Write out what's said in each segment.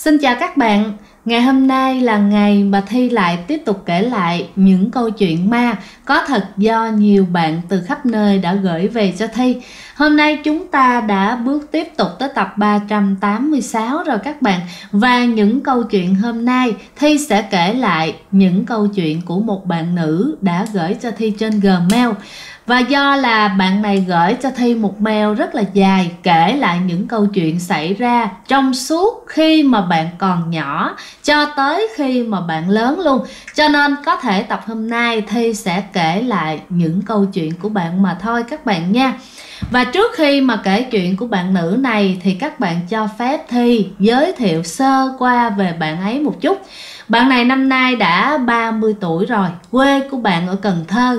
Xin chào các bạn, ngày hôm nay là ngày mà Thi lại tiếp tục kể lại những câu chuyện ma có thật do nhiều bạn từ khắp nơi đã gửi về cho Thi. Hôm nay chúng ta đã bước tiếp tục tới tập 386 rồi các bạn. Và những câu chuyện hôm nay Thi sẽ kể lại những câu chuyện của một bạn nữ đã gửi cho Thi trên Gmail. Và do là bạn này gửi cho Thi một mail rất là dài kể lại những câu chuyện xảy ra trong suốt khi mà bạn còn nhỏ cho tới khi mà bạn lớn luôn. Cho nên có thể tập hôm nay Thi sẽ kể lại những câu chuyện của bạn mà thôi các bạn nha. Và trước khi mà kể chuyện của bạn nữ này thì các bạn cho phép Thi giới thiệu sơ qua về bạn ấy một chút. Bạn này năm nay đã 30 tuổi rồi, quê của bạn ở Cần Thơ.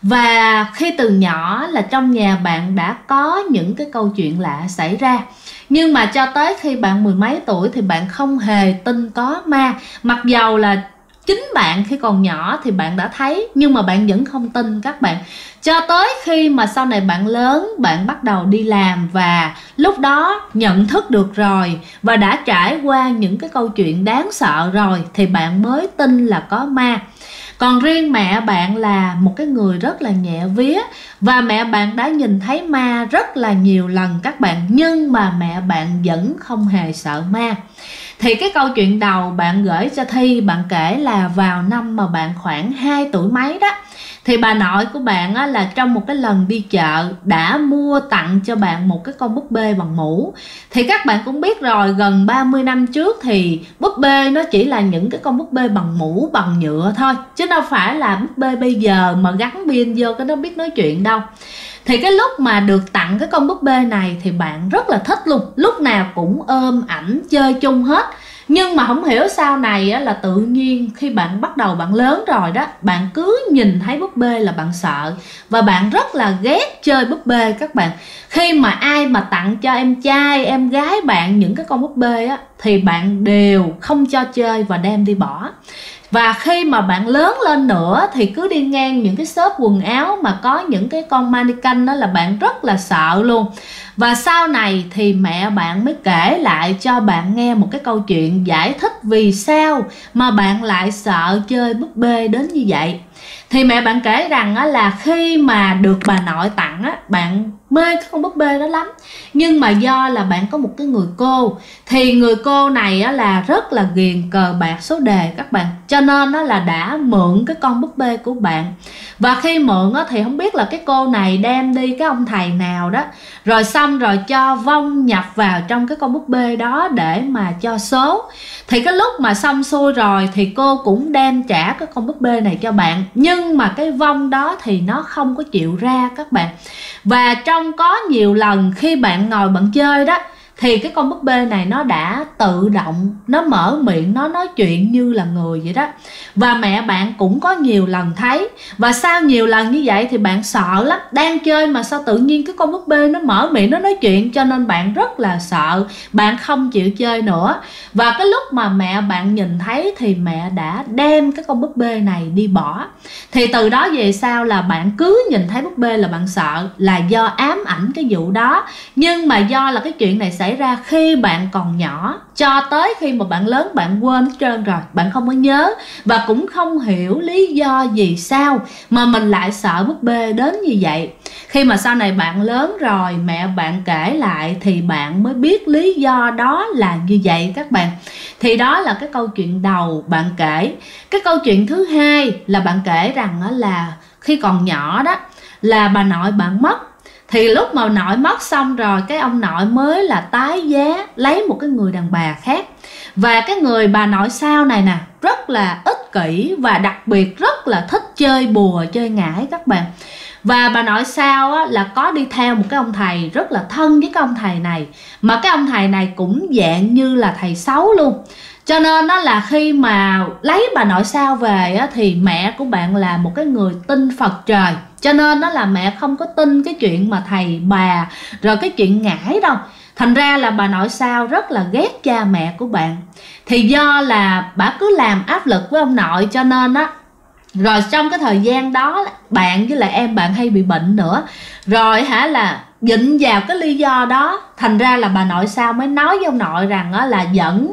Và khi từ nhỏ là trong nhà bạn đã có những cái câu chuyện lạ xảy ra. Nhưng mà cho tới khi bạn mười mấy tuổi thì bạn không hề tin có ma. Mặc dầu là chính bạn khi còn nhỏ thì bạn đã thấy, nhưng mà bạn vẫn không tin các bạn. Cho tới khi mà sau này bạn lớn, bạn bắt đầu đi làm và lúc đó nhận thức được rồi và đã trải qua những cái câu chuyện đáng sợ rồi thì bạn mới tin là có ma. Còn riêng mẹ bạn là một cái người rất là nhẹ vía và mẹ bạn đã nhìn thấy ma rất là nhiều lần các bạn, nhưng mà mẹ bạn vẫn không hề sợ ma. Thì cái câu chuyện đầu bạn gửi cho Thi, bạn kể là vào năm mà bạn khoảng 2 tuổi mấy đó, thì bà nội của bạn á, là trong một cái lần đi chợ đã mua tặng cho bạn một cái con búp bê bằng mũ. Thì các bạn cũng biết rồi, gần 30 năm trước thì búp bê nó chỉ là những cái con búp bê bằng mũ, bằng nhựa thôi, chứ đâu phải là búp bê bây giờ mà gắn pin vô cái nó biết nói chuyện đâu. Thì cái lúc mà được tặng cái con búp bê này thì bạn rất là thích luôn, lúc nào cũng ôm ảnh chơi chung hết. Nhưng mà không hiểu sau này á, là tự nhiên khi bạn bắt đầu bạn lớn rồi đó, bạn cứ nhìn thấy búp bê là bạn sợ. Và bạn rất là ghét chơi búp bê các bạn. Khi mà ai mà tặng cho em trai, em gái bạn những cái con búp bê á, thì bạn đều không cho chơi và đem đi bỏ. Và khi mà bạn lớn lên nữa thì cứ đi ngang những cái shop quần áo mà có những cái con mannequin đó là bạn rất là sợ luôn. Và sau này thì mẹ bạn mới kể lại cho bạn nghe một cái câu chuyện giải thích vì sao mà bạn lại sợ chơi búp bê đến như vậy. Thì mẹ bạn kể rằng á, là khi mà được bà nội tặng á, bạn mê cái con búp bê đó lắm. Nhưng mà do là bạn có một cái người cô, thì người cô này á, là rất là ghiền cờ bạc số đề các bạn. Cho nên á, là đã mượn cái con búp bê của bạn. Và khi mượn á, thì không biết là cái cô này đem đi cái ông thầy nào đó, rồi xong rồi cho vong nhập vào trong cái con búp bê đó để mà cho số. Thì cái lúc mà xong xuôi rồi thì cô cũng đem trả cái con búp bê này cho bạn. Nhưng mà cái vong đó thì nó không có chịu ra các bạn. Và trong có nhiều lần khi bạn ngồi bạn chơi đó, thì cái con búp bê này nó đã tự động, nó mở miệng, nó nói chuyện như là người vậy đó. Và mẹ bạn cũng có nhiều lần thấy. Và sau nhiều lần như vậy thì bạn sợ lắm. Đang chơi mà sao tự nhiên cái con búp bê nó mở miệng, nó nói chuyện. Cho nên bạn rất là sợ, bạn không chịu chơi nữa. Và cái lúc mà mẹ bạn nhìn thấy thì mẹ đã đem cái con búp bê này đi bỏ. Thì từ đó về sau là bạn cứ nhìn thấy búp bê là bạn sợ, là do ám ảnh cái vụ đó. Nhưng mà do là cái chuyện này xảy ra khi bạn còn nhỏ, cho tới khi mà bạn lớn bạn quên hết trơn rồi, bạn không có nhớ và cũng không hiểu lý do vì sao mà mình lại sợ búp bê đến như vậy. Khi mà sau này bạn lớn rồi, mẹ bạn kể lại thì bạn mới biết lý do đó là như vậy các bạn. Thì đó là cái câu chuyện đầu bạn kể. Cái câu chuyện thứ hai là bạn kể rằng là khi còn nhỏ đó là bà nội bạn mất. Thì lúc mà nội mất xong rồi, cái ông nội mới là tái giá lấy một cái người đàn bà khác. Và cái người bà nội sau này nè, rất là ích kỷ và đặc biệt rất là thích chơi bùa, chơi ngải các bạn. Và bà nội sau á, là có đi theo một cái ông thầy rất là thân với cái ông thầy này. Mà cái ông thầy này cũng dạng như là thầy xấu luôn. Cho nên đó là khi mà lấy bà nội sau về á, thì mẹ của bạn là một cái người tin Phật trời. Cho nên đó là mẹ không có tin cái chuyện mà thầy bà rồi cái chuyện ngải đâu. Thành ra là bà nội sau rất là ghét cha mẹ của bạn. Thì do là bà cứ làm áp lực với ông nội, cho nên á, rồi trong cái thời gian đó bạn với lại em bạn hay bị bệnh nữa. Rồi là dịnh vào cái lý do đó, thành ra là bà nội sau mới nói với ông nội rằng là dẫn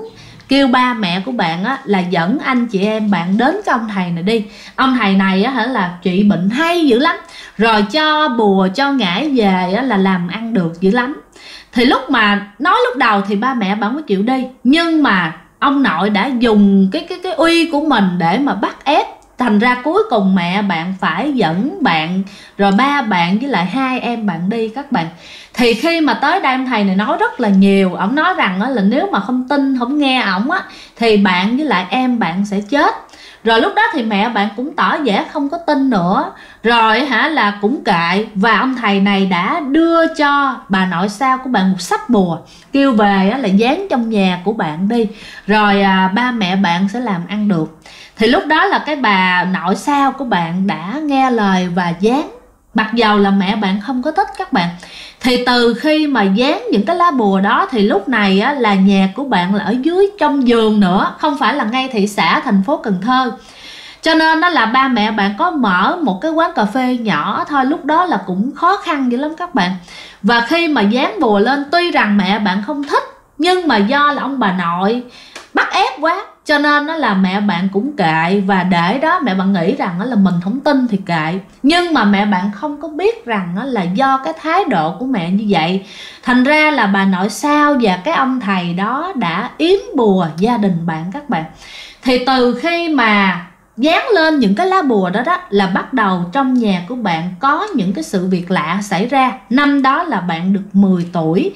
kêu ba mẹ của bạn á, là dẫn anh chị em bạn đến cái ông thầy này đi. Ông thầy này á, là trị bệnh hay dữ lắm, rồi cho bùa cho ngải về á, là làm ăn được dữ lắm. Thì lúc mà nói lúc đầu thì ba mẹ bạn mới chịu đi, nhưng mà ông nội đã dùng cái uy của mình để mà bắt ép. Thành ra cuối cùng mẹ bạn phải dẫn bạn, rồi ba bạn với lại hai em bạn đi các bạn. Thì khi mà tới đây ông thầy này nói rất là nhiều. Ông nói rằng là nếu mà không tin, không nghe ổng á, thì bạn với lại em bạn sẽ chết. Rồi lúc đó thì mẹ bạn cũng tỏ vẻ không có tin nữa, rồi là cũng kệ. Và ông thầy này đã đưa cho bà nội sao của bạn một sắp bùa, kêu về là dán trong nhà của bạn đi, rồi ba mẹ bạn sẽ làm ăn được. Thì lúc đó là cái bà nội sao của bạn đã nghe lời và dán, mặc dầu là mẹ bạn không có thích các bạn. Thì từ khi mà dán những cái lá bùa đó thì lúc này á, là nhà của bạn là ở dưới trong vườn nữa, không phải là ngay thị xã thành phố Cần Thơ. Cho nên đó là ba mẹ bạn có mở một cái quán cà phê nhỏ thôi, lúc đó là cũng khó khăn dữ lắm các bạn. Và khi mà dán bùa lên, tuy rằng mẹ bạn không thích, nhưng mà do là ông bà nội bắt ép quá, cho nên đó là mẹ bạn cũng kệ. Và để đó mẹ bạn nghĩ rằng là mình không tin thì kệ. Nhưng mà mẹ bạn không có biết rằng là do cái thái độ của mẹ như vậy, thành ra là bà nội sao và cái ông thầy đó đã yếm bùa gia đình bạn các bạn. Thì từ khi mà dán lên những cái lá bùa đó là bắt đầu trong nhà của bạn có những cái sự việc lạ xảy ra. Năm đó là bạn được 10 tuổi,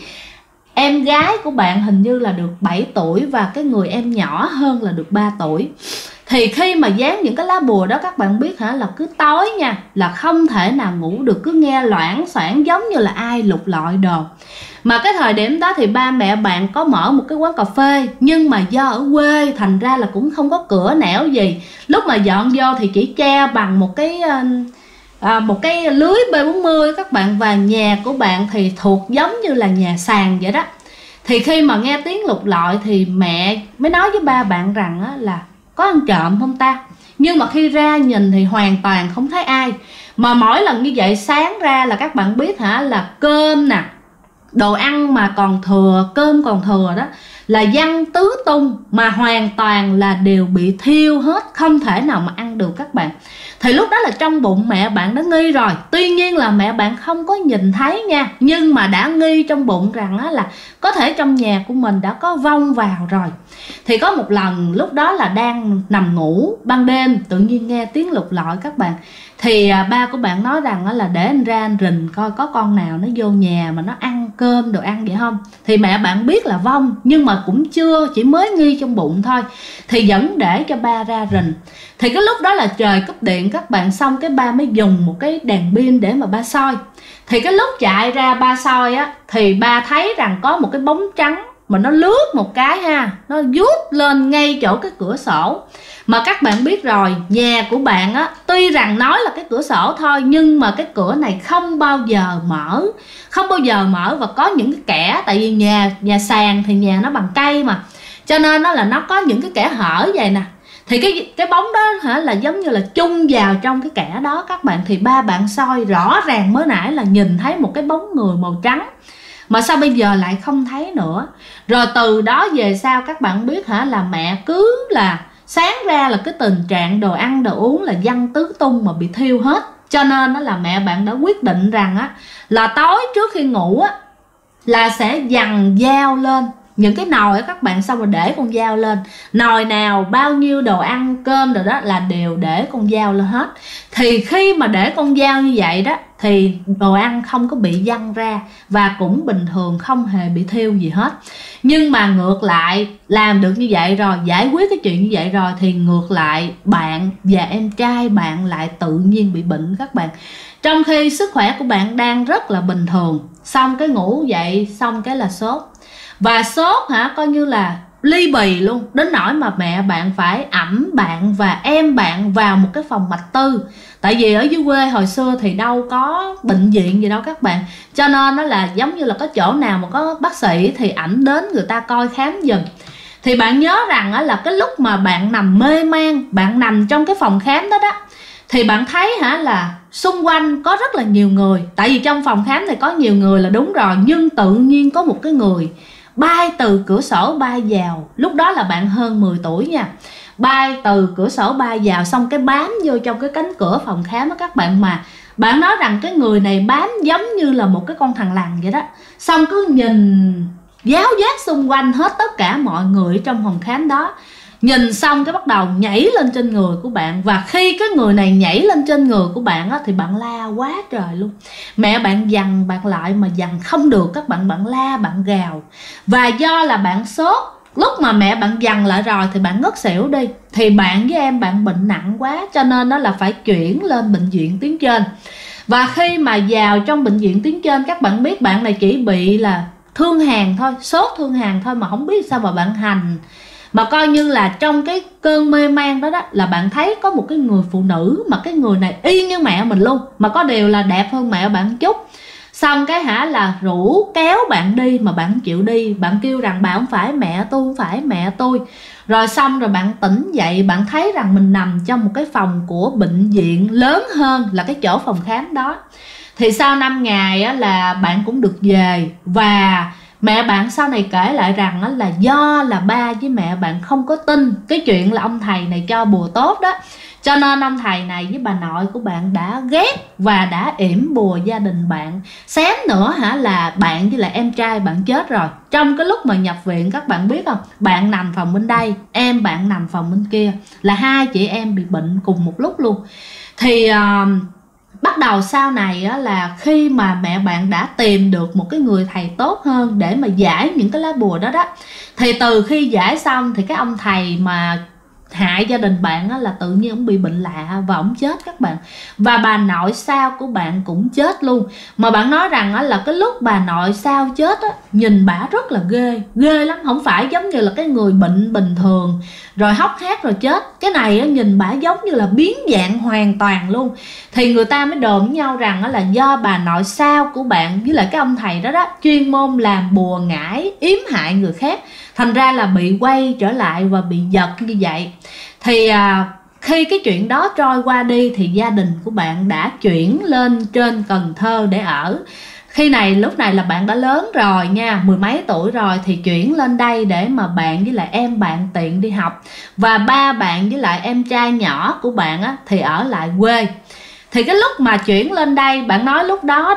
em gái của bạn hình như là được 7 tuổi và cái người em nhỏ hơn là được 3 tuổi. Thì khi mà dán những cái lá bùa đó các bạn biết là cứ tối nha, là không thể nào ngủ được, cứ nghe loảng xoảng giống như là ai lục lọi đồ. Mà cái thời điểm đó thì ba mẹ bạn có mở một cái quán cà phê, nhưng mà do ở quê thành ra là cũng không có cửa nẻo gì. Lúc mà dọn vô thì chỉ che bằng một cái lưới B40 các bạn. Và nhà của bạn thì thuộc giống như là nhà sàn vậy đó. Thì khi mà nghe tiếng lục lọi thì mẹ mới nói với ba bạn rằng là có ăn trộm không ta. Nhưng mà khi ra nhìn thì hoàn toàn không thấy ai. Mà mỗi lần như vậy sáng ra là các bạn biết là cơm nè, đồ ăn mà còn thừa, cơm còn thừa đó là văng tứ tung, mà hoàn toàn là đều bị thiêu hết, không thể nào mà ăn được các bạn. Thì lúc đó là trong bụng mẹ bạn đã nghi rồi. Tuy nhiên là mẹ bạn không có nhìn thấy nha, nhưng mà đã nghi trong bụng rằng là có thể trong nhà của mình đã có vong vào rồi. Thì có một lần lúc đó là đang nằm ngủ ban đêm, tự nhiên nghe tiếng lục lọi các bạn. Thì ba của bạn nói rằng là để anh ra anh rình coi có con nào nó vô nhà mà nó ăn cơm đồ ăn vậy không. Thì mẹ bạn biết là vong, nhưng mà cũng chưa, chỉ mới nghi trong bụng thôi. Thì vẫn để cho ba ra rình. Thì cái lúc đó là trời cúp điện các bạn, xong cái ba mới dùng một cái đèn pin để mà ba soi. Thì cái lúc chạy ra ba soi thì ba thấy rằng có một cái bóng trắng mà nó lướt một cái nó vút lên ngay chỗ cái cửa sổ. Mà các bạn biết rồi, nhà của bạn tuy rằng nói là cái cửa sổ thôi, nhưng mà cái cửa này không bao giờ mở. Không bao giờ mở và có những cái kẽ. Tại vì nhà sàn thì nhà nó bằng cây mà, cho nên nó có những cái kẽ hở vậy nè. Thì cái bóng đó là giống như là chung vào trong cái kẽ đó các bạn. Thì ba bạn soi rõ ràng mới nãy là nhìn thấy một cái bóng người màu trắng, mà sao bây giờ lại không thấy nữa. Rồi từ đó về sau các bạn biết là mẹ cứ là sáng ra là cái tình trạng đồ ăn đồ uống là văng tứ tung mà bị thiêu hết. Cho nên là mẹ bạn đã quyết định rằng là tối trước khi ngủ là sẽ dằn dao lên những cái nồi các bạn, xong rồi để con dao lên. Nồi nào bao nhiêu đồ ăn cơm rồi đó là đều để con dao lên hết. Thì khi mà để con dao như vậy đó thì đồ ăn không có bị văng ra, và cũng bình thường, không hề bị thiêu gì hết. Nhưng mà ngược lại, làm được như vậy rồi, giải quyết cái chuyện như vậy rồi, thì ngược lại bạn và em trai bạn lại tự nhiên bị bệnh các bạn. Trong khi sức khỏe của bạn đang rất là bình thường, xong cái ngủ dậy, xong cái là sốt. Và sốt coi như là ly bì luôn, đến nỗi mà mẹ bạn phải ẵm bạn và em bạn vào một cái phòng mạch tư. Tại vì ở dưới quê hồi xưa thì đâu có bệnh viện gì đâu các bạn, cho nên nó là giống như là có chỗ nào mà có bác sĩ thì ảnh đến người ta coi khám giùm. Thì bạn nhớ rằng là cái lúc mà bạn nằm mê man, bạn nằm trong cái phòng khám đó thì bạn thấy là xung quanh có rất là nhiều người. Tại vì trong phòng khám thì có nhiều người là đúng rồi, nhưng tự nhiên có một cái người bay từ cửa sổ bay vào. Lúc đó là bạn hơn 10 tuổi nha. Bay từ cửa sổ bay vào, xong cái bám vô trong cái cánh cửa phòng khám đó các bạn. Mà bạn nói rằng cái người này bám giống như là một cái con thằn lằn vậy đó. Xong cứ nhìn giáo giác xung quanh hết tất cả mọi người trong phòng khám đó. Nhìn xong cái bắt đầu nhảy lên trên người của bạn. Và khi cái người này nhảy lên trên người của bạn á, thì bạn la quá trời luôn. Mẹ bạn dằn bạn lại mà dằn không được các bạn. Bạn la, bạn gào. Và do là bạn sốt, lúc mà mẹ bạn dằn lại rồi thì bạn ngất xỉu đi. Thì bạn với em bạn bệnh nặng quá, cho nên nó là phải chuyển lên bệnh viện tuyến trên. Và khi mà vào trong bệnh viện tuyến trên, các bạn biết bạn này chỉ bị là thương hàn thôi, sốt thương hàn thôi, mà không biết sao mà bạn hành. Mà coi như là trong cái cơn mê man đó là bạn thấy có một cái người phụ nữ, mà cái người này y như mẹ mình luôn, mà có điều là đẹp hơn mẹ bạn chút. Xong cái là rủ kéo bạn đi mà bạn chịu đi. Bạn kêu rằng bạn không phải mẹ tôi, không phải mẹ tôi. Rồi xong rồi bạn tỉnh dậy, bạn thấy rằng mình nằm trong một cái phòng của bệnh viện lớn hơn là cái chỗ phòng khám đó. Thì sau 5 ngày là bạn cũng được về. Và mẹ bạn sau này kể lại rằng là do là ba với mẹ bạn không có tin cái chuyện là ông thầy này cho bùa tốt đó, cho nên ông thầy này với bà nội của bạn đã ghét và đã yểm bùa gia đình bạn. Xém nữa là bạn với lại em trai bạn chết rồi. Trong cái lúc mà nhập viện, các bạn biết không, bạn nằm phòng bên đây, em bạn nằm phòng bên kia, là hai chị em bị bệnh cùng một lúc luôn. Thì bắt đầu sau này là khi mà mẹ bạn đã tìm được một cái người thầy tốt hơn để mà giải những cái lá bùa đó đó, thì từ khi giải xong thì cái ông thầy mà hại gia đình bạn là tự nhiên ông bị bệnh lạ và ông chết các bạn. Và bà nội sao của bạn cũng chết luôn. Mà bạn nói rằng là cái lúc bà nội sao chết nhìn bả rất là ghê lắm. Không phải giống như là cái người bệnh bình thường rồi hốc hác rồi chết. Cái này nhìn bả giống như là biến dạng hoàn toàn luôn. Thì người ta mới đồn với nhau rằng là do bà nội sao của bạn với lại cái ông thầy đó chuyên môn làm bùa ngải yếm hại người khác, thành ra là bị quay trở lại và bị giật như vậy. Thì khi cái chuyện đó trôi qua đi thì gia đình của bạn đã chuyển lên trên Cần Thơ để ở. Lúc này là bạn đã lớn rồi nha, 10 mấy tuổi rồi, thì chuyển lên đây để mà bạn với lại em bạn tiện đi học. Và ba bạn với lại em trai nhỏ của bạn thì ở lại quê. Thì cái lúc mà chuyển lên đây, bạn nói lúc đó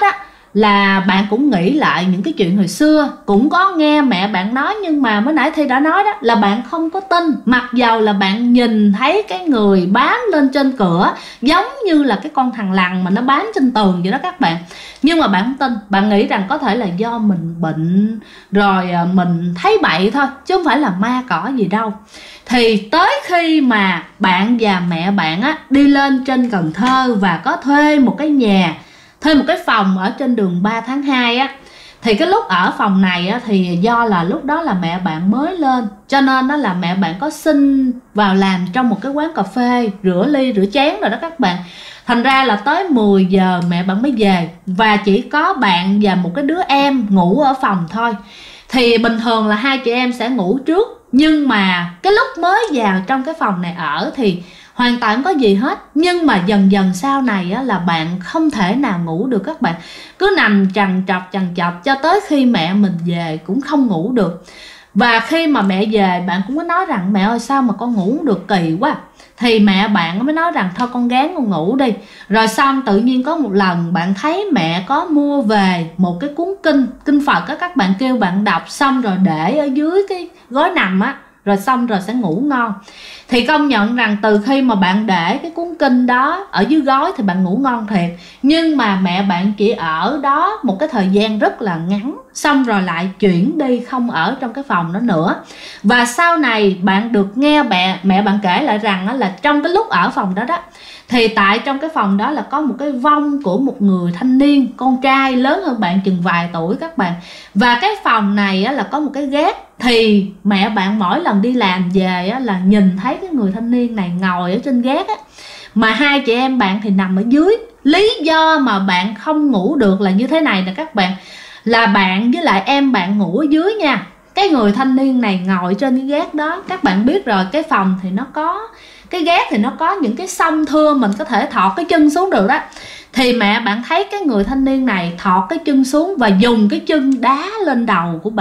là bạn cũng nghĩ lại những cái chuyện hồi xưa, cũng có nghe mẹ bạn nói, nhưng mà mới nãy Thi đã nói đó là bạn không có tin. Mặc dầu là bạn nhìn thấy cái người bám lên trên cửa giống như là cái con thằn lằn mà nó bám trên tường vậy đó các bạn, nhưng mà bạn không tin. Bạn nghĩ rằng có thể là do mình bệnh rồi mình thấy bậy thôi, chứ không phải là ma cỏ gì đâu. Thì tới khi mà bạn và mẹ bạn đi lên trên Cần Thơ và có thuê một cái nhà, thuê một cái phòng ở trên đường 3 tháng 2 thì cái lúc ở phòng này thì do là lúc đó là mẹ bạn mới lên, cho nên đó là mẹ bạn có xin vào làm trong một cái quán cà phê, rửa ly rửa chén rồi đó các bạn. Thành ra là tới 10 giờ mẹ bạn mới về, và chỉ có bạn và một cái đứa em ngủ ở phòng thôi. Thì bình thường là hai chị em sẽ ngủ trước, nhưng mà cái lúc mới vào trong cái phòng này ở thì hoàn toàn không có gì hết. Nhưng mà dần dần sau này là bạn không thể nào ngủ được các bạn. Cứ nằm trằn trọc cho tới khi mẹ mình về cũng không ngủ được. Và khi mà mẹ về, bạn cũng có nói rằng mẹ ơi sao mà con ngủ được kỳ quá. Thì mẹ bạn mới nói rằng thôi con gán con ngủ đi. Rồi xong tự nhiên có một lần bạn thấy mẹ có mua về một cái cuốn kinh Phật các bạn, kêu bạn đọc xong rồi để ở dưới cái gối nằm rồi xong rồi sẽ ngủ ngon. Thì công nhận rằng từ khi mà bạn để cái cuốn kinh đó ở dưới gối thì bạn ngủ ngon thiệt. Nhưng mà mẹ bạn chỉ ở đó một cái thời gian rất là ngắn, xong rồi lại chuyển đi không ở trong cái phòng đó nữa. Và sau này bạn được nghe mẹ bạn kể lại rằng là trong cái lúc ở phòng đó thì tại trong cái phòng đó là có một cái vong của một người thanh niên, con trai lớn hơn bạn chừng vài tuổi các bạn. Và cái phòng này là có một cái gác. Thì mẹ bạn mỗi lần đi làm về là nhìn thấy cái người thanh niên này ngồi ở trên gác mà hai chị em bạn thì nằm ở dưới. Lý do mà bạn không ngủ được là như thế này nè các bạn, là bạn với lại em bạn ngủ ở dưới nha, cái người thanh niên này ngồi trên cái gác đó. Các bạn biết rồi, cái phòng thì nó có cái gác thì nó có những cái xông thưa mình có thể thọt cái chân xuống được đó. Thì mẹ bạn thấy cái người thanh niên này thọt cái chân xuống và dùng cái chân đá lên đầu của bạn.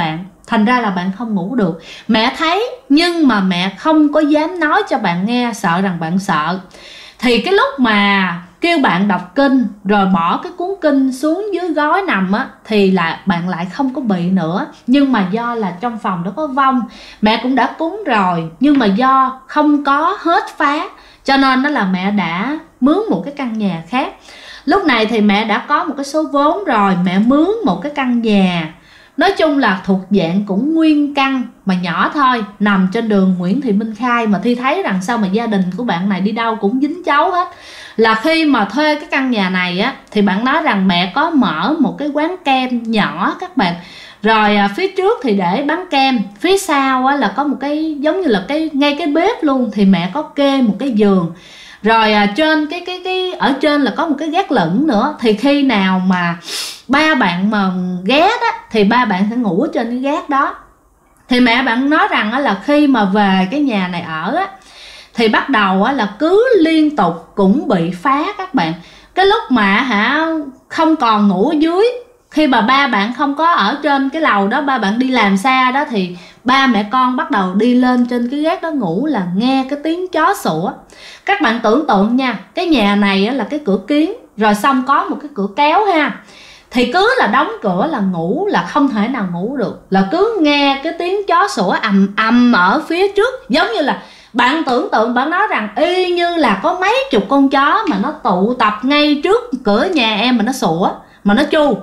thành ra là bạn không ngủ được. Mẹ thấy nhưng mà mẹ không có dám nói cho bạn nghe, sợ rằng bạn sợ. Thì cái lúc mà kêu bạn đọc kinh rồi bỏ cái cuốn kinh xuống dưới gối nằm á, thì là bạn lại không có bị nữa. Nhưng mà do là trong phòng đó có vong, mẹ cũng đã cúng rồi nhưng mà do không có hết phá, cho nên đó là mẹ đã mướn một cái căn nhà khác. Lúc này thì mẹ đã có một cái số vốn rồi, mẹ mướn một cái căn nhà, nói chung là thuộc dạng cũng nguyên căn mà nhỏ thôi, nằm trên đường Nguyễn Thị Minh Khai. Mà Thi thấy rằng sao mà gia đình của bạn này đi đâu cũng dính cháu hết. Là khi mà thuê cái căn nhà này á, thì bạn nói rằng mẹ có mở một cái quán kem nhỏ các bạn. Rồi phía trước thì để bán kem, phía sau á, là có một cái giống như là ngay cái bếp luôn, thì mẹ có kê một cái giường. Rồi trên cái ở trên là có một cái gác lửng nữa. Thì khi nào mà ba bạn mà ghé đó thì ba bạn sẽ ngủ trên cái gác đó. Thì mẹ bạn nói rằng là khi mà về cái nhà này ở á, thì bắt đầu là cứ liên tục cũng bị phá các bạn. Cái lúc mà không còn ngủ ở dưới, khi mà ba bạn không có ở trên cái lầu đó, ba bạn đi làm xa đó, thì ba mẹ con bắt đầu đi lên trên cái gác đó ngủ, là nghe cái tiếng chó sủa. Các bạn tưởng tượng nha, cái nhà này là cái cửa kiến, rồi xong có một cái cửa kéo ha. Thì cứ là đóng cửa là ngủ là không thể nào ngủ được, là cứ nghe cái tiếng chó sủa ầm ầm ở phía trước. Giống như là bạn tưởng tượng, bạn nói rằng y như là có mấy chục con chó mà nó tụ tập ngay trước cửa nhà em mà nó sủa, mà nó chu.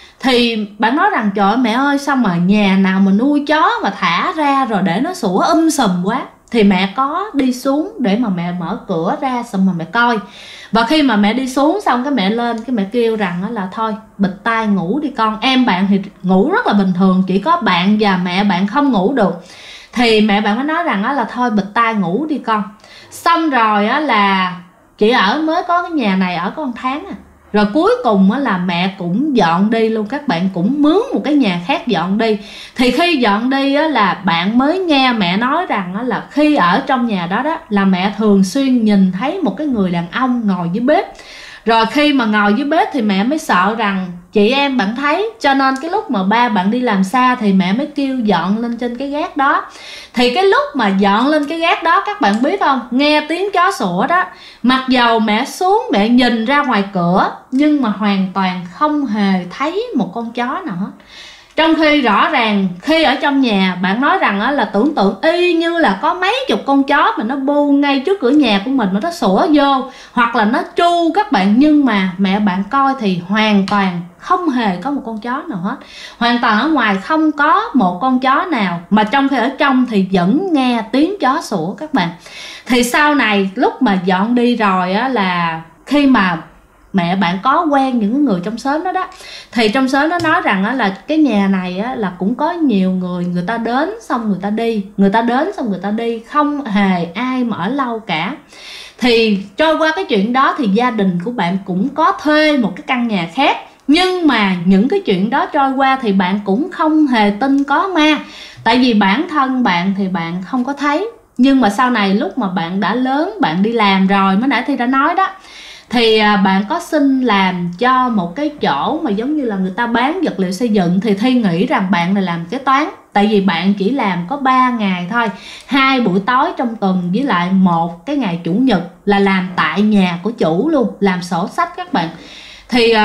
Thì bạn nói rằng trời ơi mẹ ơi, sao mà nhà nào mà nuôi chó mà thả ra rồi để nó sủa sùm quá. Thì mẹ có đi xuống để mà mẹ mở cửa ra xong mà mẹ coi. Và khi mà mẹ đi xuống xong, cái mẹ lên, cái mẹ kêu rằng là thôi bịt tai ngủ đi con. Em bạn thì ngủ rất là bình thường, chỉ có bạn và mẹ bạn không ngủ được. Thì mẹ bạn mới nói rằng là thôi bịt tai ngủ đi con. Xong rồi là chị ở mới có cái nhà này ở có 1 tháng à. Rồi cuối cùng là mẹ cũng dọn đi luôn, các bạn cũng mướn một cái nhà khác dọn đi. Thì khi dọn đi là bạn mới nghe mẹ nói rằng là khi ở trong nhà đó là mẹ thường xuyên nhìn thấy một cái người đàn ông ngồi dưới bếp. Rồi khi mà ngồi dưới bếp thì mẹ mới sợ rằng chị em bạn thấy, cho nên cái lúc mà ba bạn đi làm xa thì mẹ mới kêu dọn lên trên cái gác đó. Thì cái lúc mà dọn lên cái gác đó, các bạn biết không, nghe tiếng chó sủa đó, mặc dầu mẹ xuống mẹ nhìn ra ngoài cửa nhưng mà hoàn toàn không hề thấy một con chó nào hết. Trong khi rõ ràng khi ở trong nhà, bạn nói rằng là tưởng tượng y như là có mấy chục con chó mà nó bu ngay trước cửa nhà của mình mà nó sủa vô, hoặc là nó tru các bạn. Nhưng mà mẹ bạn coi thì hoàn toàn không hề có một con chó nào hết. Hoàn toàn ở ngoài không có một con chó nào, mà trong khi ở trong thì vẫn nghe tiếng chó sủa các bạn. Thì sau này lúc mà dọn đi rồi là khi mà mẹ bạn có quen những người trong xóm đó thì trong xóm nó nói rằng là cái nhà này là cũng có nhiều người, người ta đến xong người ta đi, người ta đến xong người ta đi, không hề ai mà ở lâu cả. Thì trôi qua cái chuyện đó thì gia đình của bạn cũng có thuê một cái căn nhà khác. Nhưng mà những cái chuyện đó trôi qua thì bạn cũng không hề tin có ma. Tại vì bản thân bạn thì bạn không có thấy. Nhưng mà sau này lúc mà bạn đã lớn, bạn đi làm rồi, mới nãy Thi đã nói đó, thì bạn có xin làm cho một cái chỗ mà giống như là người ta bán vật liệu xây dựng. Thì Thi nghĩ rằng bạn này làm kế toán. Tại vì bạn chỉ làm có 3 ngày thôi, 2 buổi tối trong tuần với lại 1 cái ngày chủ nhật là làm tại nhà của chủ luôn, làm sổ sách các bạn. Thì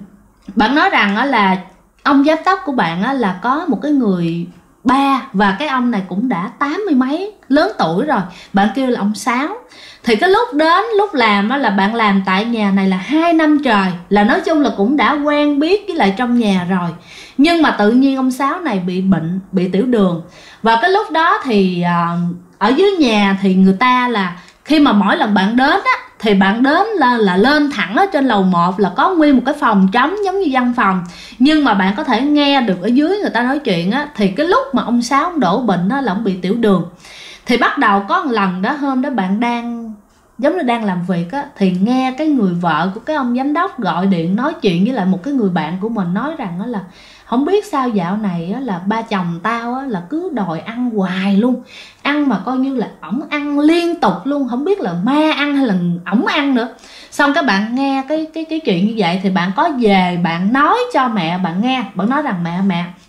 bạn nói rằng là ông giám đốc của bạn là có một cái người ba, và cái ông này cũng đã 80 mấy, lớn tuổi rồi, bạn kêu là ông Sáu. Thì cái lúc đến lúc làm là bạn làm tại nhà này là 2 năm trời, là nói chung là cũng đã quen biết với lại trong nhà rồi. Nhưng mà tự nhiên ông Sáu này bị bệnh, bị tiểu đường. Và cái lúc đó thì ở dưới nhà thì người ta là khi mà mỗi lần bạn đến thì bạn đến là lên thẳng ở trên lầu 1 là có nguyên một cái phòng trống giống như văn phòng. Nhưng mà bạn có thể nghe được ở dưới người ta nói chuyện thì cái lúc mà ông Sáu ông đổ bệnh là ông bị tiểu đường. Thì bắt đầu có một lần đó, hôm đó bạn đang giống như đang làm việc thì nghe cái người vợ của cái ông giám đốc gọi điện nói chuyện với lại một cái người bạn của mình, nói rằng là không biết sao dạo này là ba chồng tao là cứ đòi ăn hoài luôn, ăn mà coi như là ổng ăn liên tục luôn, không biết là ma ăn hay là ổng ăn nữa. Xong các bạn nghe cái chuyện như vậy thì bạn có về bạn nói cho mẹ bạn nghe. Bạn nói rằng mẹ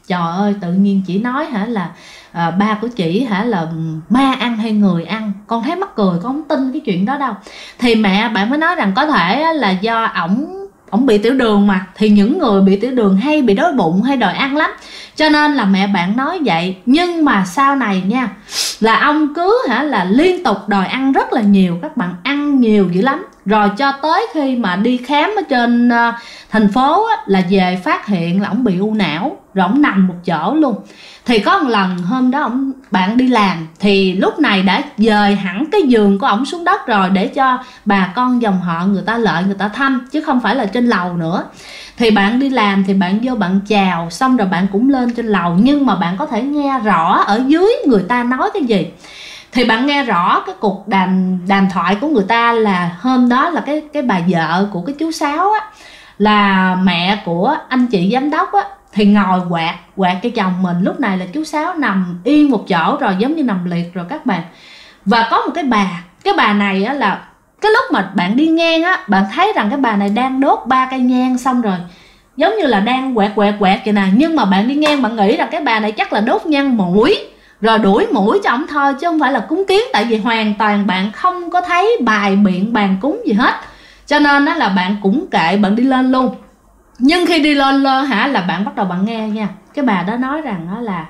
Trời ơi, tự nhiên chỉ nói là ba của chị là ma ăn hay người ăn. Con thấy mắc cười, con không tin cái chuyện đó đâu. Thì mẹ bạn mới nói rằng có thể là do ổng bị tiểu đường mà, thì những người bị tiểu đường hay bị đói bụng hay đòi ăn lắm, cho nên là mẹ bạn nói vậy. Nhưng mà sau này nha, là ông cứ là liên tục đòi ăn rất là nhiều, các bạn, ăn nhiều dữ lắm. Rồi cho tới khi mà đi khám ở trên thành phố là về phát hiện là ổng bị u não, rồi ổng nằm một chỗ luôn. Thì có một lần hôm đó bạn đi làm, thì lúc này đã dời hẳn cái giường của ổng xuống đất rồi, để cho bà con dòng họ người ta lợi người ta thăm, chứ không phải là trên lầu nữa. Thì bạn đi làm thì bạn vô bạn chào, xong rồi bạn cũng lên trên lầu, nhưng mà bạn có thể nghe rõ ở dưới người ta nói cái gì. Thì bạn nghe rõ cái cuộc đàm thoại của người ta là hôm đó là cái bà vợ của cái chú Sáu á, là mẹ của anh chị giám đốc á, thì ngồi quạt cái chồng mình. Lúc này là chú Sáu nằm yên một chỗ rồi, giống như nằm liệt rồi các bạn. Và có một cái bà này á, là cái lúc mà bạn đi ngang á, bạn thấy rằng cái bà này đang đốt 3 cây nhang, xong rồi giống như là đang quẹt vậy nè. Nhưng mà bạn đi ngang bạn nghĩ rằng cái bà này chắc là đốt nhang mũi rồi đuổi mũi cho ổng thôi, chứ không phải là cúng kiến. Tại vì hoàn toàn bạn không có thấy bài biện bàn cúng gì hết, cho nên là bạn cũng kệ, bạn đi lên luôn. Nhưng khi đi lên là bạn bắt đầu bạn nghe nha, cái bà đó nói rằng đó là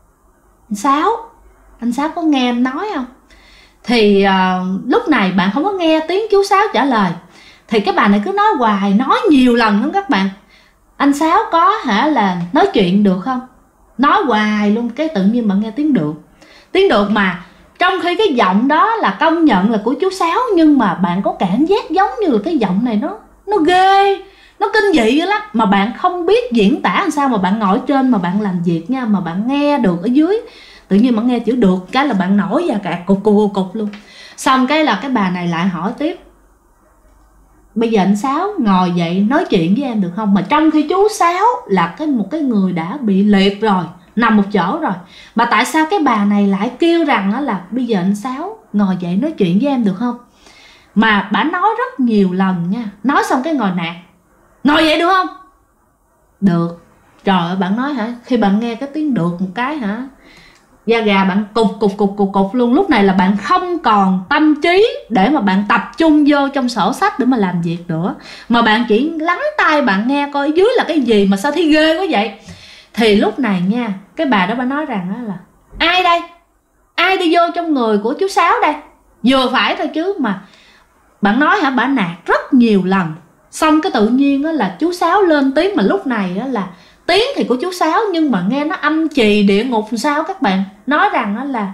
anh Sáu có nghe em nói không? Thì lúc này bạn không có nghe tiếng chú Sáu trả lời, thì cái bà này cứ nói hoài, nói nhiều lần lắm các bạn. Anh Sáu có là nói chuyện được không? Nói hoài luôn. Cái tự nhiên bạn nghe tiếng được mà trong khi cái giọng đó là công nhận là của chú Sáu, nhưng mà bạn có cảm giác giống như là cái giọng này nó ghê, nó kinh dị dữ lắm, mà bạn không biết diễn tả làm sao. Mà bạn ngồi trên mà bạn làm việc nha, mà bạn nghe được ở dưới, tự nhiên bạn nghe chữ được cái là bạn nổi da cả cục luôn. Xong cái là cái bà này lại hỏi tiếp, bây giờ anh Sáu ngồi dậy nói chuyện với em được không? Mà trong khi chú Sáu là một cái người đã bị liệt rồi, nằm một chỗ rồi, mà tại sao cái bà này lại kêu rằng là bây giờ anh Sáu ngồi dậy nói chuyện với em được không? Mà bà nói rất nhiều lần nha. Nói xong cái ngồi nạt, ngồi dậy được không? Được. Trời ơi, bạn nói khi bạn nghe cái tiếng được một cái da gà bạn cục luôn. Lúc này là bạn không còn tâm trí để mà bạn tập trung vô trong sổ sách để mà làm việc nữa, mà bạn chỉ lắng tai bạn nghe coi dưới là cái gì mà sao thấy ghê quá vậy. Thì lúc này nha, cái bà đó bà nói rằng là ai đây? Ai đi vô trong người của chú Sáu đây? Vừa phải thôi chứ. Mà bạn nói bà nạt rất nhiều lần. Xong cái tự nhiên là chú Sáu lên tiếng, mà lúc này là tiếng thì của chú Sáu nhưng mà nghe nó âm trì địa ngục làm sao các bạn. Nói rằng là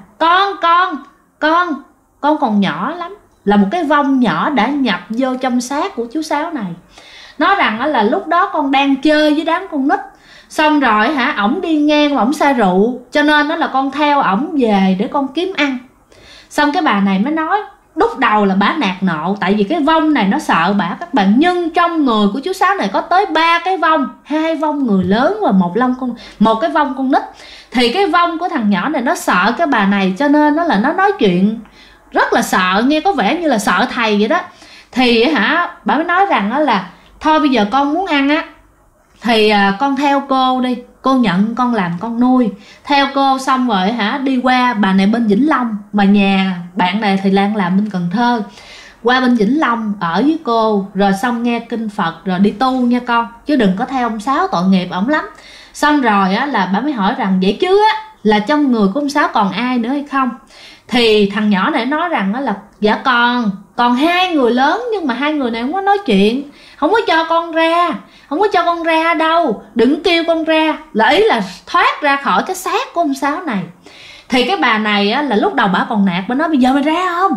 con còn nhỏ lắm, là một cái vong nhỏ đã nhập vô trong xác của chú Sáu này. Nói rằng là lúc đó con đang chơi với đám con nít, xong rồi ổng đi ngang mà ổng say rượu, cho nên là con theo ổng về để con kiếm ăn. Xong cái bà này mới nói, lúc đầu là bà nạt nộ, tại vì cái vong này nó sợ bà các bạn. Nhưng trong người của chú Sáu này có tới 3 cái vong, 2 vong người lớn và một cái vong con nít. Thì cái vong của thằng nhỏ này nó sợ cái bà này, cho nên là nó nói chuyện rất là sợ, nghe có vẻ như là sợ thầy vậy đó. Thì bà mới nói rằng là thôi bây giờ con muốn ăn thì con theo cô đi, cô nhận con làm con nuôi. Theo cô xong rồi đi qua, bà này bên Vĩnh Long, mà nhà bạn này thì đang làm bên Cần Thơ, qua bên Vĩnh Long ở với cô, rồi xong nghe kinh Phật rồi đi tu nha con, chứ đừng có theo ông Sáu, tội nghiệp ổng lắm. Xong rồi là bà mới hỏi rằng vậy chứ là trong người của ông Sáu còn ai nữa hay không? Thì thằng nhỏ này nói rằng là dạ còn 2 người lớn, nhưng mà 2 người này không có nói chuyện, không có cho con ra đâu, đừng kêu con ra, là ý là thoát ra khỏi cái xác của ông Sáu này. Thì cái bà này là lúc đầu bà còn nạt, bà nói bây giờ mày ra không?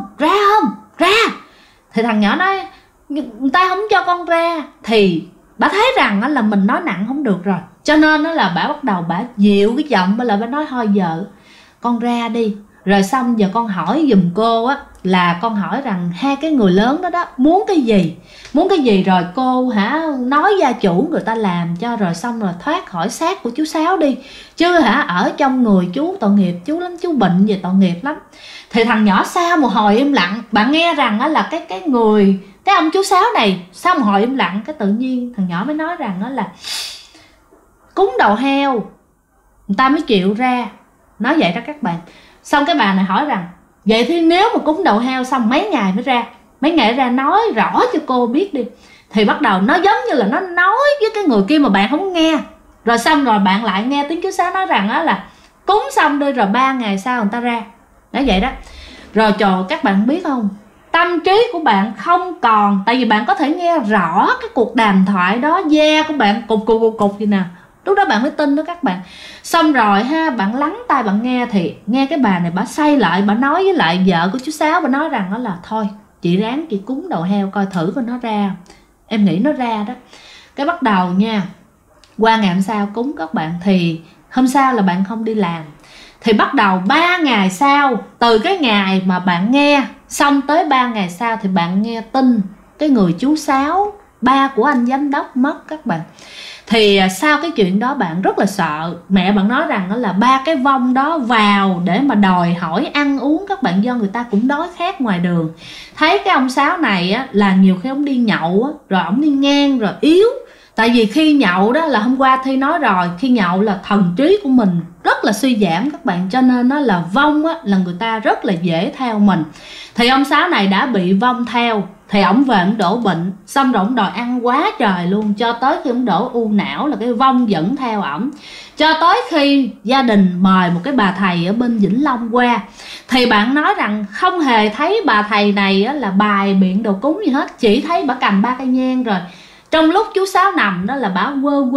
Thì thằng nhỏ nói người ta không cho con ra. Thì bà thấy rằng là mình nói nặng không được rồi, cho nên là bà bắt đầu bà dịu cái giọng, bà nói thôi giờ con ra đi. Rồi xong giờ con hỏi giùm cô là con hỏi rằng 2 cái người lớn đó muốn cái gì rồi cô nói gia chủ người ta làm cho, rồi xong rồi thoát khỏi xác của chú Sáu đi, chứ ở trong người chú tội nghiệp chú lắm, chú bệnh về tội nghiệp lắm. Thì thằng nhỏ sau một hồi im lặng, bạn nghe rằng là cái ông chú Sáu này sau một hồi im lặng, cái tự nhiên thằng nhỏ mới nói rằng là cúng đầu heo người ta mới chịu ra nói vậy đó các bạn. Xong cái bà này hỏi rằng vậy thì nếu mà cúng đầu heo xong mấy ngày mới ra, mấy ngày ra nói rõ cho cô biết đi. Thì bắt đầu nó giống như là nó nói với cái người kia mà bạn không nghe. Rồi xong rồi bạn lại nghe tiếng chú Sáu nói rằng á là cúng xong đi rồi 3 ngày sau người ta ra. Nói vậy đó. Rồi trời, các bạn biết không, tâm trí của bạn không còn, tại vì bạn có thể nghe rõ cái cuộc đàm thoại đó, da của bạn cục gì nè, lúc đó bạn mới tin đó các bạn. Xong rồi ha, bạn lắng tai bạn nghe thì nghe cái bà này bà say lại, bà nói với lại vợ của chú Sáu, bà nói rằng đó là thôi chị ráng chị cúng đầu heo coi thử coi nó ra, em nghĩ nó ra đó. Cái bắt đầu nha, qua ngày hôm sau cúng các bạn, thì hôm sau là bạn không đi làm. Thì bắt đầu 3 ngày sau, từ cái ngày mà bạn nghe xong tới 3 ngày sau thì bạn nghe tin cái người chú Sáu, ba của anh giám đốc mất các bạn. Thì sau cái chuyện đó bạn rất là sợ. Mẹ bạn nói rằng đó là ba cái vong đó vào để mà đòi hỏi ăn uống các bạn, do người ta cũng đói khát ngoài đường. Thấy cái ông Sáu này á, là nhiều khi ông đi nhậu á, rồi ông đi ngang rồi yếu. Tại vì khi nhậu đó là hôm qua Thi nói rồi, khi nhậu là thần trí của mình rất là suy giảm các bạn, cho nên nó là vong á, là người ta rất là dễ theo mình. Thì ông Sáu này đã bị vong theo, thì ổng về ổng đổ bệnh, xong rồi ổng đòi ăn quá trời luôn, cho tới khi ổng đổ u não là cái vong dẫn theo ổng. Cho tới khi gia đình mời một cái bà thầy ở bên Vĩnh Long qua, thì bạn nói rằng không hề thấy bà thầy này á, là bài biện đồ cúng gì hết, chỉ thấy bà cầm 3 cây nhang. Rồi trong lúc chú Sáu nằm đó là bà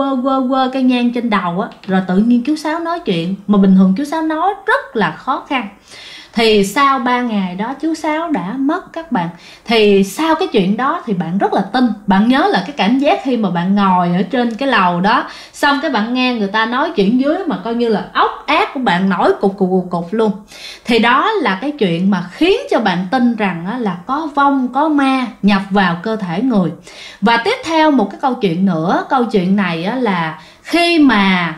quơ cây nhang trên đầu á, rồi tự nhiên chú Sáu nói chuyện mà bình thường chú Sáu nói rất là khó khăn. Thì sau 3 ngày đó chú Sáu đã mất các bạn. Thì sau cái chuyện đó thì bạn rất là tin. Bạn nhớ là cái cảm giác khi mà bạn ngồi ở trên cái lầu đó, xong cái bạn nghe người ta nói chuyện dưới mà coi như là ốc ác của bạn nổi cục luôn. Thì đó là cái chuyện mà khiến cho bạn tin rằng là có vong, có ma nhập vào cơ thể người. Và tiếp theo một cái câu chuyện nữa. Câu chuyện này là khi mà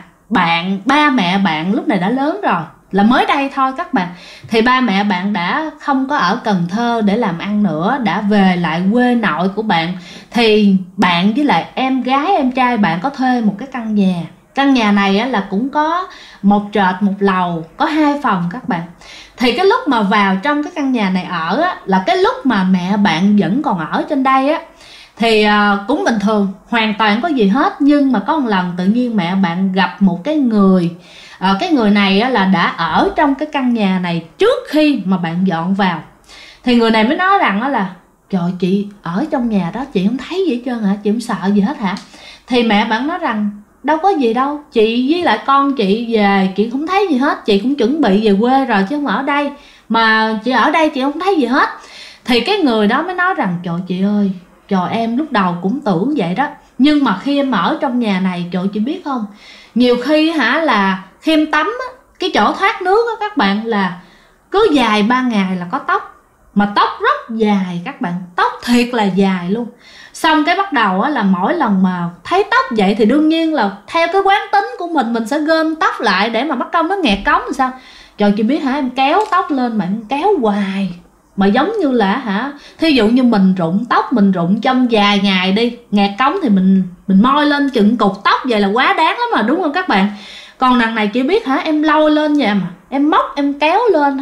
ba mẹ bạn lúc này đã lớn rồi, là mới đây thôi các bạn, thì ba mẹ bạn đã không có ở Cần Thơ để làm ăn nữa, đã về lại quê nội của bạn. Thì bạn với lại em gái em trai bạn có thuê một cái căn nhà. Căn nhà này là cũng có một trệt một lầu, có 2 phòng các bạn. Thì cái lúc mà vào trong cái căn nhà này ở là cái lúc mà mẹ bạn vẫn còn ở trên đây á. Thì cũng bình thường, hoàn toàn có gì hết. Nhưng mà có một lần tự nhiên mẹ bạn gặp một cái người. Cái người này là đã ở trong cái căn nhà này trước khi mà bạn dọn vào. Thì người này mới nói rằng là trời, chị ở trong nhà đó chị không thấy gì hết trơn hả? Chị không sợ gì hết hả? Thì mẹ bạn nói rằng đâu có gì đâu, chị với lại con chị về chị không thấy gì hết, chị cũng chuẩn bị về quê rồi chứ không ở đây, mà chị ở đây chị không thấy gì hết. Thì cái người đó mới nói rằng trời chị ơi, trời em lúc đầu cũng tưởng vậy đó, nhưng mà khi em ở trong nhà này trời chị biết không, nhiều khi là khi em tắm cái chỗ thoát nước các bạn, là cứ vài 3 ngày là có tóc, mà tóc rất dài các bạn, tóc thiệt là dài luôn. Xong cái bắt đầu là mỗi lần mà thấy tóc vậy thì đương nhiên là theo cái quán tính của mình sẽ gom tóc lại để mà bắt công nó nghẹt cống làm sao. Trời chị biết hả, em kéo tóc lên mà em kéo hoài, mà giống như là thí dụ như mình rụng tóc, mình rụng trong vài ngày đi, nghẹt cống thì mình moi lên chừng cục tóc vậy là quá đáng lắm mà, đúng không các bạn? Còn đằng này chị biết em lôi lên vậy mà em móc em kéo lên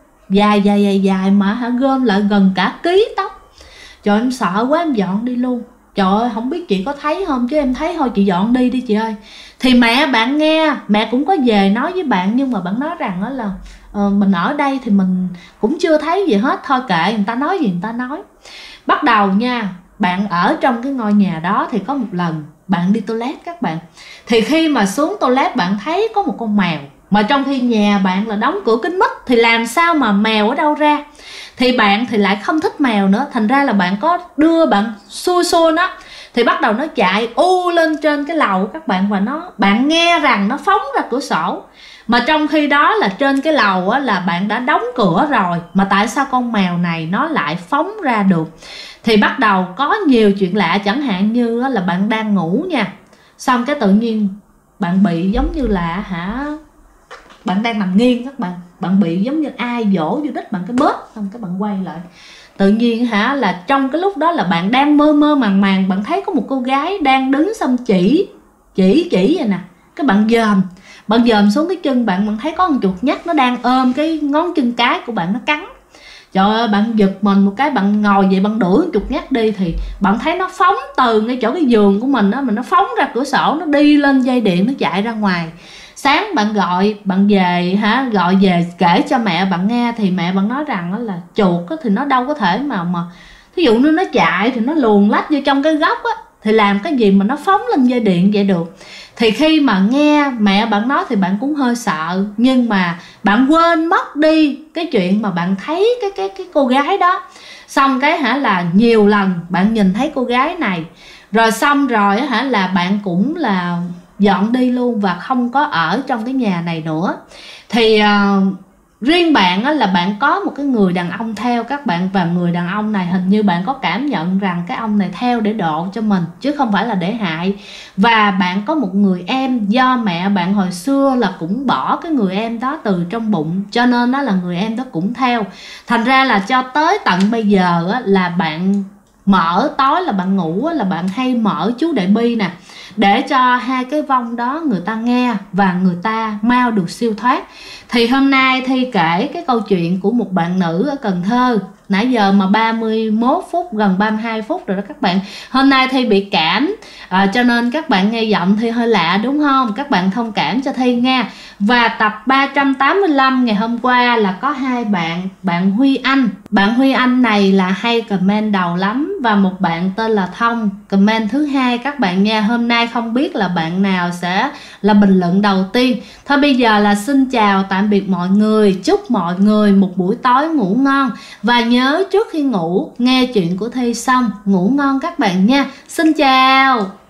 dài mà gom lại gần cả ký tóc. Trời em sợ quá em dọn đi luôn. Trời ơi không biết chị có thấy không, chứ em thấy thôi chị dọn đi đi chị ơi. Thì mẹ bạn nghe, mẹ cũng có về nói với bạn, nhưng mà bạn nói rằng là mình ở đây thì mình cũng chưa thấy gì hết, thôi kệ người ta nói gì người ta nói. Bắt đầu nha, bạn ở trong cái ngôi nhà đó thì có một lần bạn đi toilet các bạn. Thì khi mà xuống toilet bạn thấy có một con mèo, mà trong khi nhà bạn là đóng cửa kín mít thì làm sao mà mèo ở đâu ra. Thì bạn thì lại không thích mèo nữa, thành ra là bạn có đưa bạn xua nó, thì bắt đầu nó chạy lên trên cái lầu các bạn, và bạn nghe rằng nó phóng ra cửa sổ. Mà trong khi đó là trên cái lầu là bạn đã đóng cửa rồi, mà tại sao con mèo này nó lại phóng ra được. Thì bắt đầu có nhiều chuyện lạ, chẳng hạn như là bạn đang ngủ nha, xong cái tự nhiên bạn bị giống như là bạn đang nằm nghiêng các bạn, bạn bị giống như ai vỗ vô đít bạn cái bớt, xong cái bạn quay lại, tự nhiên là trong cái lúc đó là bạn đang mơ mơ màng màng, bạn thấy có một cô gái đang đứng xong chỉ vậy nè, cái bạn dòm, Bạn dòm xuống cái chân bạn thấy có con chuột nhắt nó đang ôm cái ngón chân cái của bạn nó cắn. Trời ơi, bạn giật mình một cái, bạn ngồi dậy bạn đuổi con chuột nhắt đi, thì bạn thấy nó phóng từ ngay chỗ cái giường của mình đó, mà nó phóng ra cửa sổ, nó đi lên dây điện, nó chạy ra ngoài. Sáng bạn gọi, bạn về gọi về kể cho mẹ bạn nghe, thì mẹ bạn nói rằng là chuột thì nó đâu có thể mà thí dụ nó chạy thì nó luồn lách vô trong cái góc á, thì làm cái gì mà nó phóng lên dây điện vậy được. Thì khi mà nghe mẹ bạn nói thì bạn cũng hơi sợ, nhưng mà bạn quên mất đi cái chuyện mà bạn thấy cái cô gái đó. Xong cái là nhiều lần bạn nhìn thấy cô gái này, rồi xong rồi là bạn cũng là dọn đi luôn và không có ở trong cái nhà này nữa. Thì riêng bạn là bạn có một cái người đàn ông theo các bạn, và người đàn ông này hình như bạn có cảm nhận rằng cái ông này theo để độ cho mình chứ không phải là để hại. Và bạn có một người em, do mẹ bạn hồi xưa là cũng bỏ cái người em đó từ trong bụng, cho nên đó là người em đó cũng theo. Thành ra là cho tới tận bây giờ là bạn mở tối là bạn ngủ là bạn hay mở chú Đại Bi nè, để cho hai cái vong đó người ta nghe và người ta mau được siêu thoát. Thì hôm nay Thi kể cái câu chuyện của một bạn nữ ở Cần Thơ. Nãy giờ mà 31 phút, gần 32 phút rồi đó các bạn. Hôm nay Thi bị cảm, cho nên các bạn nghe giọng Thi hơi lạ đúng không? Các bạn thông cảm cho Thi nha. Và tập 385 ngày hôm qua là có hai bạn Huy Anh. Bạn Huy Anh này là hay comment đầu lắm. Và một bạn tên là Thông comment thứ hai các bạn nha. Hôm nay không biết là bạn nào sẽ là bình luận đầu tiên. Thôi bây giờ là xin chào tạm biệt mọi người. Chúc mọi người một buổi tối ngủ ngon. Và nhớ trước khi ngủ nghe chuyện của Thi xong ngủ ngon các bạn nha. Xin chào.